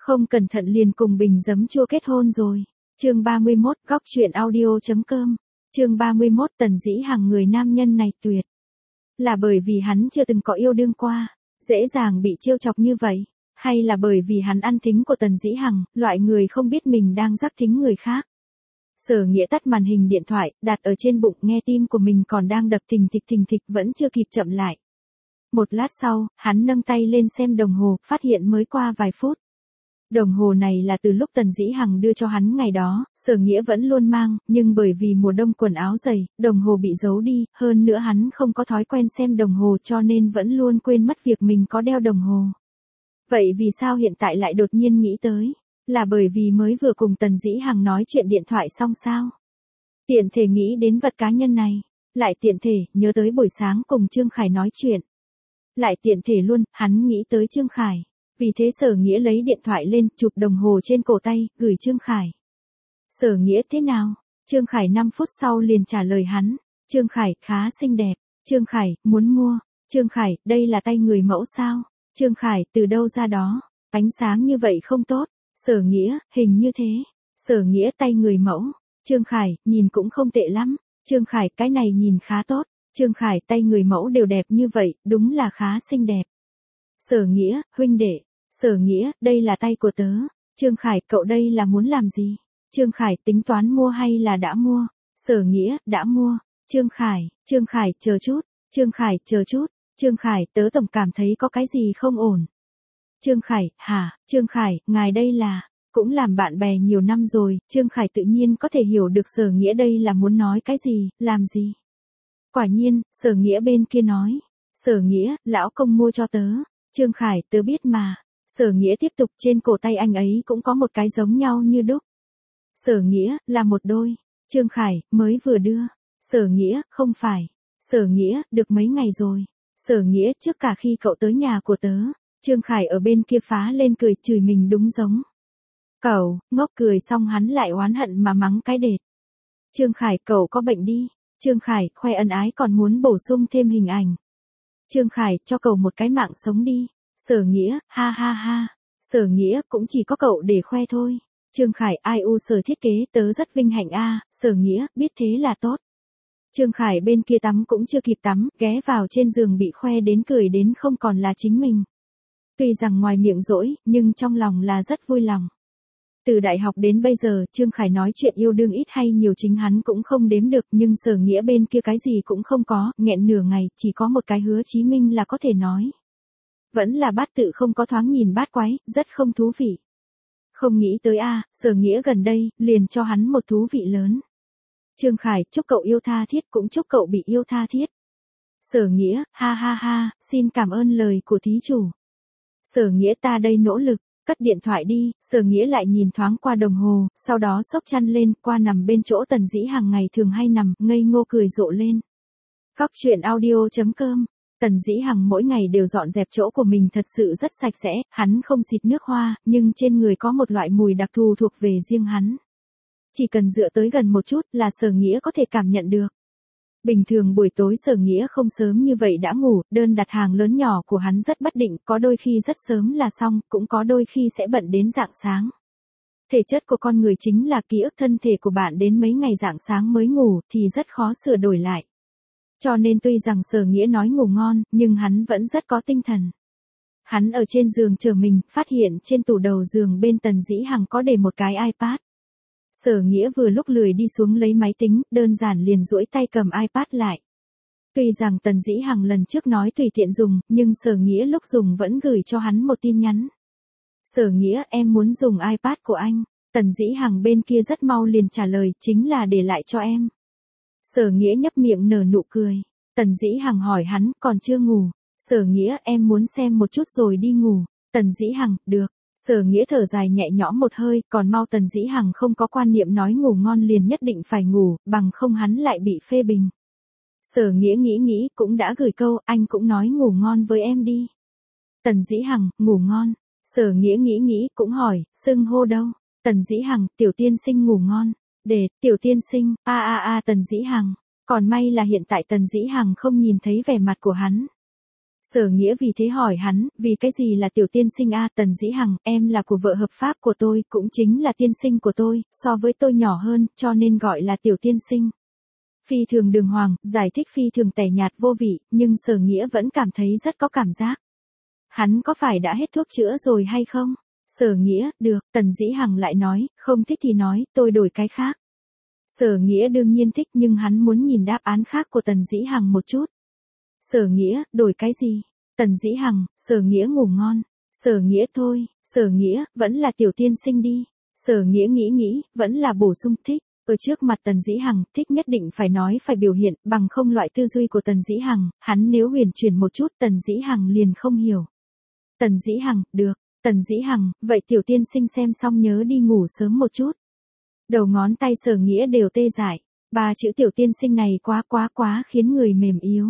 Không cẩn thận liền cùng bình giấm chua kết hôn rồi. Chương 31, góc chuyện audio.com. Chương 31, Tần Dĩ Hằng người nam nhân này tuyệt. Là bởi vì hắn chưa từng có yêu đương qua, dễ dàng bị trêu chọc như vậy, hay là bởi vì hắn ăn thính của Tần Dĩ Hằng, loại người không biết mình đang rắc thính người khác. Sở Nghĩa tắt màn hình điện thoại, đặt ở trên bụng, nghe tim của mình còn đang đập thình thịch vẫn chưa kịp chậm lại. Một lát sau, hắn nâng tay lên xem đồng hồ, phát hiện mới qua vài phút. Đồng hồ này là từ lúc Tần Dĩ Hằng đưa cho hắn ngày đó, Sở Nghĩa vẫn luôn mang, nhưng bởi vì mùa đông quần áo dày, đồng hồ bị giấu đi, hơn nữa hắn không có thói quen xem đồng hồ cho nên vẫn luôn quên mất việc mình có đeo đồng hồ. Vậy vì sao hiện tại lại đột nhiên nghĩ tới? Là bởi vì mới vừa cùng Tần Dĩ Hằng nói chuyện điện thoại xong sao? Tiện thể nghĩ đến vật cá nhân này, lại tiện thể nhớ tới buổi sáng cùng Trương Khải nói chuyện. Lại tiện thể luôn, hắn nghĩ tới Trương Khải. Vì thế Sở Nghĩa lấy điện thoại lên, chụp đồng hồ trên cổ tay, gửi Trương Khải. Sở Nghĩa thế nào? Trương Khải 5 phút sau liền trả lời hắn. Trương Khải, khá xinh đẹp. Trương Khải, muốn mua. Trương Khải, đây là tay người mẫu sao? Trương Khải, từ đâu ra đó? Ánh sáng như vậy không tốt. Sở Nghĩa, hình như thế. Sở Nghĩa, tay người mẫu. Trương Khải, nhìn cũng không tệ lắm. Trương Khải, cái này nhìn khá tốt. Trương Khải, tay người mẫu đều đẹp như vậy, đúng là khá xinh đẹp. Sở Nghĩa, huynh đệ. Sở Nghĩa, đây là tay của tớ. Trương Khải, cậu đây là muốn làm gì? Trương Khải, tính toán mua hay là đã mua? Sở Nghĩa, đã mua. Trương Khải, chờ chút. Trương Khải, chờ chút. Trương Khải, tớ tổng cảm thấy có cái gì không ổn. Trương Khải, hả? Trương Khải, ngài đây là, cũng làm bạn bè nhiều năm rồi, Trương Khải tự nhiên có thể hiểu được Sở Nghĩa đây là muốn nói cái gì, làm gì. Quả nhiên, Sở Nghĩa bên kia nói. Sở Nghĩa, lão công mua cho tớ. Trương Khải, tớ biết mà. Sở Nghĩa tiếp tục, trên cổ tay anh ấy cũng có một cái giống nhau như đúc. Sở Nghĩa, là một đôi. Trương Khải, mới vừa đưa. Sở Nghĩa, không phải. Sở Nghĩa, được mấy ngày rồi. Sở Nghĩa, trước cả khi cậu tới nhà của tớ. Trương Khải ở bên kia phá lên cười, chửi mình đúng giống. Cậu, ngốc, cười xong hắn lại oán hận mà mắng cái đệt. Trương Khải, cậu có bệnh đi. Trương Khải, khoe ân ái còn muốn bổ sung thêm hình ảnh. Trương Khải, cho cậu một cái mạng sống đi. Sở Nghĩa, ha ha ha. Sở Nghĩa, cũng chỉ có cậu để khoe thôi. Trương Khải, ai u Sở thiết kế, tớ rất vinh hạnh a. Sở Nghĩa, biết thế là tốt. Trương Khải bên kia tắm cũng chưa kịp tắm, ghé vào trên giường bị khoe đến cười đến không còn là chính mình. Tuy rằng ngoài miệng dỗi, nhưng trong lòng là rất vui lòng. Từ đại học đến bây giờ, Trương Khải nói chuyện yêu đương ít hay nhiều chính hắn cũng không đếm được, nhưng Sở Nghĩa bên kia cái gì cũng không có, nghẹn nửa ngày, chỉ có một cái Hứa Chí Minh là có thể nói. Vẫn là bát tự không có thoáng nhìn bát quái, rất không thú vị. Không nghĩ tới Sở Nghĩa gần đây, liền cho hắn một thú vị lớn. Trương Khải, chúc cậu yêu tha thiết, cũng chúc cậu bị yêu tha thiết. Sở Nghĩa, ha ha ha, xin cảm ơn lời của thí chủ. Sở Nghĩa, ta đây nỗ lực. Cất điện thoại đi. Sở Nghĩa lại nhìn thoáng qua đồng hồ, sau đó xốc chăn lên, qua nằm bên chỗ Tần Dĩ Hằng ngày thường hay nằm, ngây ngô cười rộ lên. Góc chuyện audio.com. Tần Dĩ Hằng mỗi ngày đều dọn dẹp chỗ của mình thật sự rất sạch sẽ, hắn không xịt nước hoa, nhưng trên người có một loại mùi đặc thù thuộc về riêng hắn. Chỉ cần dựa tới gần một chút là Sở Nghĩa có thể cảm nhận được. Bình thường buổi tối Sở Nghĩa không sớm như vậy đã ngủ, đơn đặt hàng lớn nhỏ của hắn rất bất định, có đôi khi rất sớm là xong, cũng có đôi khi sẽ bận đến rạng sáng. Thể chất của con người chính là ký ức thân thể của bạn đến mấy ngày rạng sáng mới ngủ thì rất khó sửa đổi lại. Cho nên tuy rằng Sở Nghĩa nói ngủ ngon, nhưng hắn vẫn rất có tinh thần. Hắn ở trên giường chờ mình, phát hiện trên tủ đầu giường bên Tần Dĩ Hằng có để một cái iPad. Sở Nghĩa vừa lúc lười đi xuống lấy máy tính, đơn giản liền duỗi tay cầm iPad lại. Tuy rằng Tần Dĩ Hằng lần trước nói tùy tiện dùng, nhưng Sở Nghĩa lúc dùng vẫn gửi cho hắn một tin nhắn. Sở Nghĩa, em muốn dùng iPad của anh. Tần Dĩ Hằng bên kia rất mau liền trả lời, chính là để lại cho em. Sở Nghĩa nhấp miệng nở nụ cười. Tần Dĩ Hằng hỏi hắn, còn chưa ngủ. Sở Nghĩa, em muốn xem một chút rồi đi ngủ. Tần Dĩ Hằng, được. Sở Nghĩa thở dài nhẹ nhõm một hơi, còn mau Tần Dĩ Hằng không có quan niệm nói ngủ ngon liền nhất định phải ngủ, bằng không hắn lại bị phê bình. Sở Nghĩa nghĩ cũng đã gửi câu, anh cũng nói ngủ ngon với em đi. Tần Dĩ Hằng, ngủ ngon. Sở Nghĩa nghĩ cũng hỏi, xưng hô đâu? Tần Dĩ Hằng, tiểu tiên sinh ngủ ngon. Để, tiểu tiên sinh, Tần Dĩ Hằng. Còn may là hiện tại Tần Dĩ Hằng không nhìn thấy vẻ mặt của hắn. Sở Nghĩa vì thế hỏi hắn, vì cái gì là tiểu tiên sinh a? Tần Dĩ Hằng, em là của vợ hợp pháp của tôi, cũng chính là tiên sinh của tôi, so với tôi nhỏ hơn, cho nên gọi là tiểu tiên sinh. Phi thường đường hoàng, giải thích phi thường tẻ nhạt vô vị, nhưng Sở Nghĩa vẫn cảm thấy rất có cảm giác. Hắn có phải đã hết thuốc chữa rồi hay không? Sở Nghĩa, được, Tần Dĩ Hằng lại nói, không thích thì nói, tôi đổi cái khác. Sở Nghĩa đương nhiên thích nhưng hắn muốn nhìn đáp án khác của Tần Dĩ Hằng một chút. Sở Nghĩa, đổi cái gì? Tần Dĩ Hằng, Sở Nghĩa ngủ ngon. Sở Nghĩa thôi, Sở Nghĩa, vẫn là tiểu tiên sinh đi. Sở Nghĩa nghĩ, vẫn là bổ sung thích. Ở trước mặt Tần Dĩ Hằng, thích nhất định phải nói phải biểu hiện, bằng không loại tư duy của Tần Dĩ Hằng, hắn nếu huyền chuyển một chút Tần Dĩ Hằng liền không hiểu. Tần Dĩ Hằng, được. Tần Dĩ Hằng, vậy tiểu tiên sinh xem xong nhớ đi ngủ sớm một chút. Đầu ngón tay Sở Nghĩa đều tê dại. Ba chữ tiểu tiên sinh này quá khiến người mềm yếu.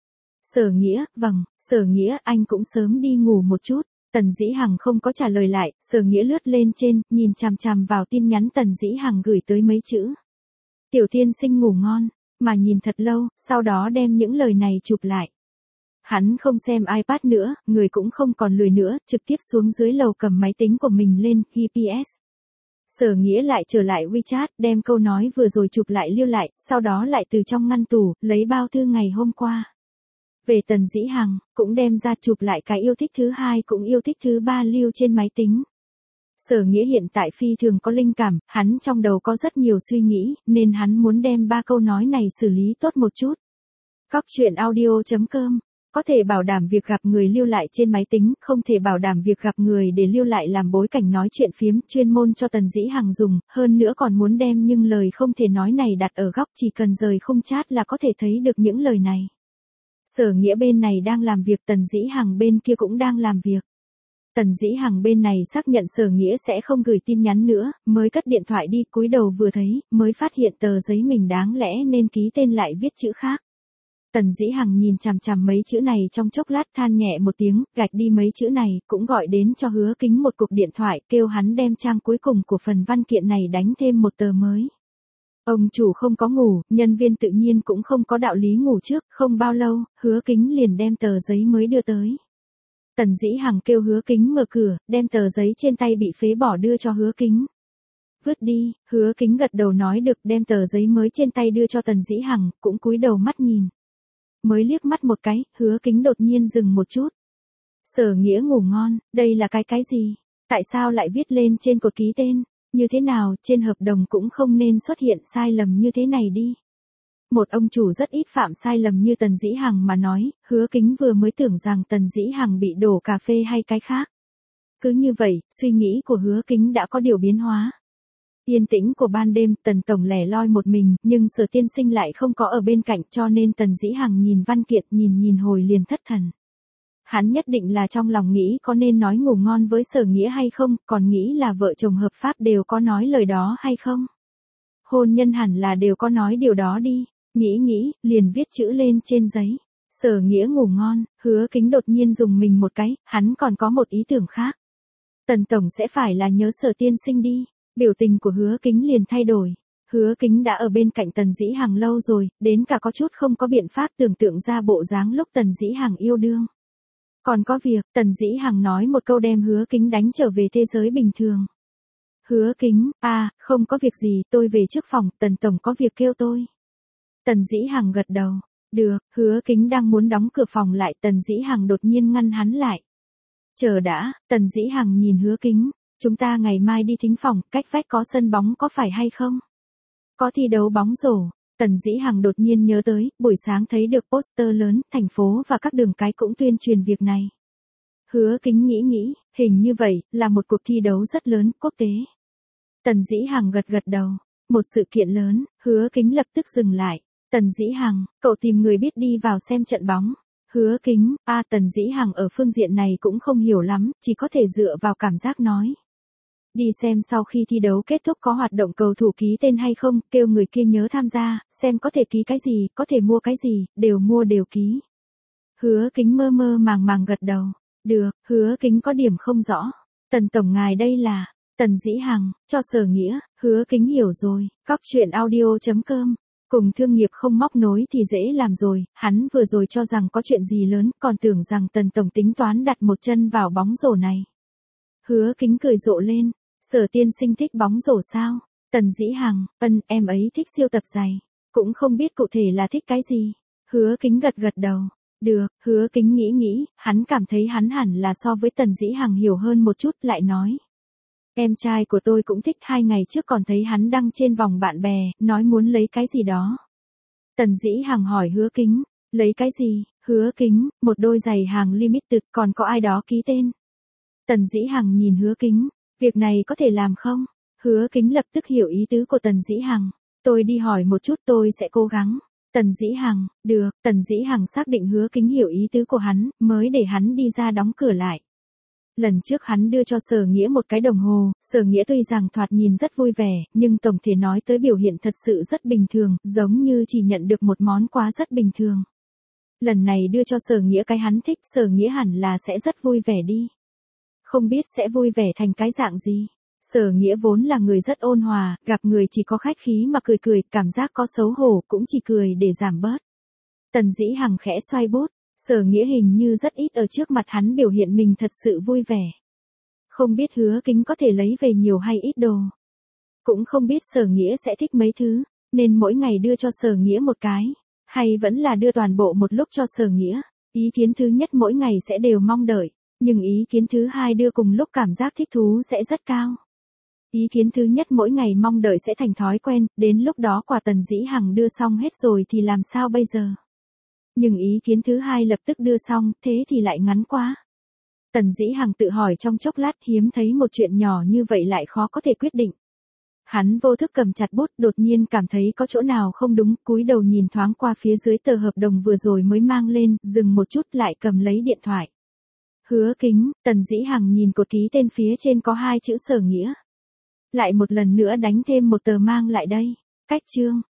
Sở Nghĩa, vâng, Sở Nghĩa anh cũng sớm đi ngủ một chút. Tần Dĩ Hằng không có trả lời lại, Sở Nghĩa lướt lên trên, nhìn chằm chằm vào tin nhắn Tần Dĩ Hằng gửi tới mấy chữ. Tiểu tiên sinh ngủ ngon, mà nhìn thật lâu, sau đó đem những lời này chụp lại. Hắn không xem iPad nữa, người cũng không còn lười nữa, trực tiếp xuống dưới lầu cầm máy tính của mình lên, GPS. Sở Nghĩa lại trở lại WeChat, đem câu nói vừa rồi chụp lại lưu lại, sau đó lại từ trong ngăn tủ, lấy bao thư ngày hôm qua. Về Tần Dĩ Hằng, cũng đem ra chụp lại cái yêu thích thứ hai cũng yêu thích thứ ba lưu trên máy tính. Sở Nghĩa hiện tại phi thường có linh cảm, hắn trong đầu có rất nhiều suy nghĩ, nên hắn muốn đem ba câu nói này xử lý tốt một chút. Góc truyện audio.com có thể bảo đảm việc gặp người lưu lại trên máy tính, không thể bảo đảm việc gặp người để lưu lại làm bối cảnh nói chuyện phiếm, chuyên môn cho Tần Dĩ Hằng dùng, hơn nữa còn muốn đem những lời không thể nói này đặt ở góc, chỉ cần rời khung chat là có thể thấy được những lời này. Sở Nghĩa bên này đang làm việc, Tần Dĩ Hằng bên kia cũng đang làm việc. Tần Dĩ Hằng bên này xác nhận Sở Nghĩa sẽ không gửi tin nhắn nữa, mới cất điện thoại đi, cúi đầu vừa thấy, mới phát hiện tờ giấy mình đáng lẽ nên ký tên lại viết chữ khác. Tần Dĩ Hằng nhìn chằm chằm mấy chữ này trong chốc lát, than nhẹ một tiếng, gạch đi mấy chữ này, cũng gọi đến cho Hứa Kính một cuộc điện thoại, kêu hắn đem trang cuối cùng của phần văn kiện này đánh thêm một tờ mới. Ông chủ không có ngủ, nhân viên tự nhiên cũng không có đạo lý ngủ trước, không bao lâu, Hứa Kính liền đem tờ giấy mới đưa tới. Tần Dĩ Hằng kêu Hứa Kính mở cửa, đem tờ giấy trên tay bị phế bỏ đưa cho Hứa Kính. Vứt đi, Hứa Kính gật đầu nói được, đem tờ giấy mới trên tay đưa cho Tần Dĩ Hằng, cũng cúi đầu mắt nhìn. Mới liếc mắt một cái, Hứa Kính đột nhiên dừng một chút. Sở Nghĩa ngủ ngon, đây là cái gì? Tại sao lại viết lên trên cột ký tên? Như thế nào, trên hợp đồng cũng không nên xuất hiện sai lầm như thế này đi. Một ông chủ rất ít phạm sai lầm như Tần Dĩ Hằng mà nói, Hứa Kính vừa mới tưởng rằng Tần Dĩ Hằng bị đổ cà phê hay cái khác. Cứ như vậy, suy nghĩ của Hứa Kính đã có điều biến hóa. Yên tĩnh của ban đêm, Tần tổng lẻ loi một mình, nhưng Sở tiên sinh lại không có ở bên cạnh, cho nên Tần Dĩ Hằng nhìn văn kiện, nhìn hồi liền thất thần. Hắn nhất định là trong lòng nghĩ có nên nói ngủ ngon với Sở Nghĩa hay không, còn nghĩ là vợ chồng hợp pháp đều có nói lời đó hay không. Hôn nhân hẳn là đều có nói điều đó đi, nghĩ, liền viết chữ lên trên giấy. Sở Nghĩa ngủ ngon, Hứa Kính đột nhiên dùng mình một cái, hắn còn có một ý tưởng khác. Tần tổng sẽ phải là nhớ Sở tiên sinh đi. Biểu tình của Hứa Kính liền thay đổi. Hứa Kính đã ở bên cạnh Tần Dĩ Hằng lâu rồi, đến cả có chút không có biện pháp tưởng tượng ra bộ dáng lúc Tần Dĩ Hằng yêu đương. Còn có việc, Tần Dĩ Hằng nói một câu đem Hứa Kính đánh trở về thế giới bình thường. Hứa Kính, không có việc gì, tôi về trước phòng, Tần tổng có việc kêu tôi. Tần Dĩ Hằng gật đầu. Được, Hứa Kính đang muốn đóng cửa phòng lại, Tần Dĩ Hằng đột nhiên ngăn hắn lại. Chờ đã, Tần Dĩ Hằng nhìn Hứa Kính. Chúng ta ngày mai đi thính phòng, cách vách có sân bóng có phải hay không? Có thi đấu bóng rổ. Tần Dĩ Hằng đột nhiên nhớ tới, buổi sáng thấy được poster lớn, thành phố và các đường cái cũng tuyên truyền việc này. Hứa Kính nghĩ, hình như vậy, là một cuộc thi đấu rất lớn, quốc tế. Tần Dĩ Hằng gật đầu. Một sự kiện lớn, Hứa Kính lập tức dừng lại. Tần Dĩ Hằng, cậu tìm người biết đi vào xem trận bóng. Hứa Kính, Tần Dĩ Hằng ở phương diện này cũng không hiểu lắm, chỉ có thể dựa vào cảm giác nói. Đi xem sau khi thi đấu kết thúc có hoạt động cầu thủ ký tên hay không, kêu người kia nhớ tham gia, xem có thể ký cái gì, có thể mua cái gì, đều mua đều ký. Hứa Kính mơ màng gật đầu. Được, Hứa Kính có điểm không rõ. Tần tổng ngài đây là, Tần Dĩ Hằng, cho Sở Nghĩa, Hứa Kính hiểu rồi, góc truyện audio.com Cùng thương nghiệp không móc nối thì dễ làm rồi, hắn vừa rồi cho rằng có chuyện gì lớn, còn tưởng rằng Tần Tổng tính toán đặt một chân vào bóng rổ này. Hứa Kính cười rộ lên, Sở tiên sinh thích bóng rổ sao? Tần Dĩ Hằng, em ấy thích siêu tập giày, cũng không biết cụ thể là thích cái gì. Hứa Kính gật gật đầu. Được, Hứa Kính nghĩ, hắn cảm thấy hắn hẳn là so với Tần Dĩ Hằng hiểu hơn một chút, lại nói. Em trai của tôi cũng thích, 2 ngày trước còn thấy hắn đăng trên vòng bạn bè, nói muốn lấy cái gì đó. Tần Dĩ Hằng hỏi Hứa Kính, lấy cái gì? Hứa Kính, một đôi giày hàng limited, còn có ai đó ký tên. Tần Dĩ Hằng nhìn Hứa Kính, việc này có thể làm không? Hứa Kính lập tức hiểu ý tứ của Tần Dĩ Hằng. Tôi đi hỏi một chút, tôi sẽ cố gắng. Tần Dĩ Hằng, được, Tần Dĩ Hằng xác định Hứa Kính hiểu ý tứ của hắn, mới để hắn đi ra đóng cửa lại. Lần trước hắn đưa cho Sở Nghĩa một cái đồng hồ, Sở Nghĩa tuy rằng thoạt nhìn rất vui vẻ, nhưng tổng thể nói tới biểu hiện thật sự rất bình thường, giống như chỉ nhận được một món quà rất bình thường. Lần này đưa cho Sở Nghĩa cái hắn thích, Sở Nghĩa hẳn là sẽ rất vui vẻ đi. Không biết sẽ vui vẻ thành cái dạng gì. Sở Nghĩa vốn là người rất ôn hòa, gặp người chỉ có khách khí mà cười, cảm giác có xấu hổ cũng chỉ cười để giảm bớt. Tần Dĩ Hằng khẽ xoay bút, Sở Nghĩa hình như rất ít ở trước mặt hắn biểu hiện mình thật sự vui vẻ. Không biết Hứa Kính có thể lấy về nhiều hay ít đồ. Cũng không biết Sở Nghĩa sẽ thích mấy thứ, nên mỗi ngày đưa cho Sở Nghĩa một cái, hay vẫn là đưa toàn bộ một lúc cho Sở Nghĩa. Ý kiến thứ nhất mỗi ngày sẽ đều mong đợi, nhưng ý kiến thứ hai đưa cùng lúc cảm giác thích thú sẽ rất cao. Ý kiến thứ nhất mỗi ngày mong đợi sẽ thành thói quen, đến lúc đó quả Tần Dĩ Hằng đưa xong hết rồi thì làm sao bây giờ? Nhưng ý kiến thứ hai lập tức đưa xong, thế thì lại ngắn quá. Tần Dĩ Hằng tự hỏi trong chốc lát, hiếm thấy một chuyện nhỏ như vậy lại khó có thể quyết định. Hắn vô thức cầm chặt bút, đột nhiên cảm thấy có chỗ nào không đúng, cúi đầu nhìn thoáng qua phía dưới tờ hợp đồng vừa rồi mới mang lên, dừng một chút lại cầm lấy điện thoại. Hứa Kính, Tần Dĩ Hằng nhìn cột ký tên phía trên có 2 chữ Sở Nghĩa. Lại một lần nữa đánh thêm một tờ mang lại đây. Cách chương.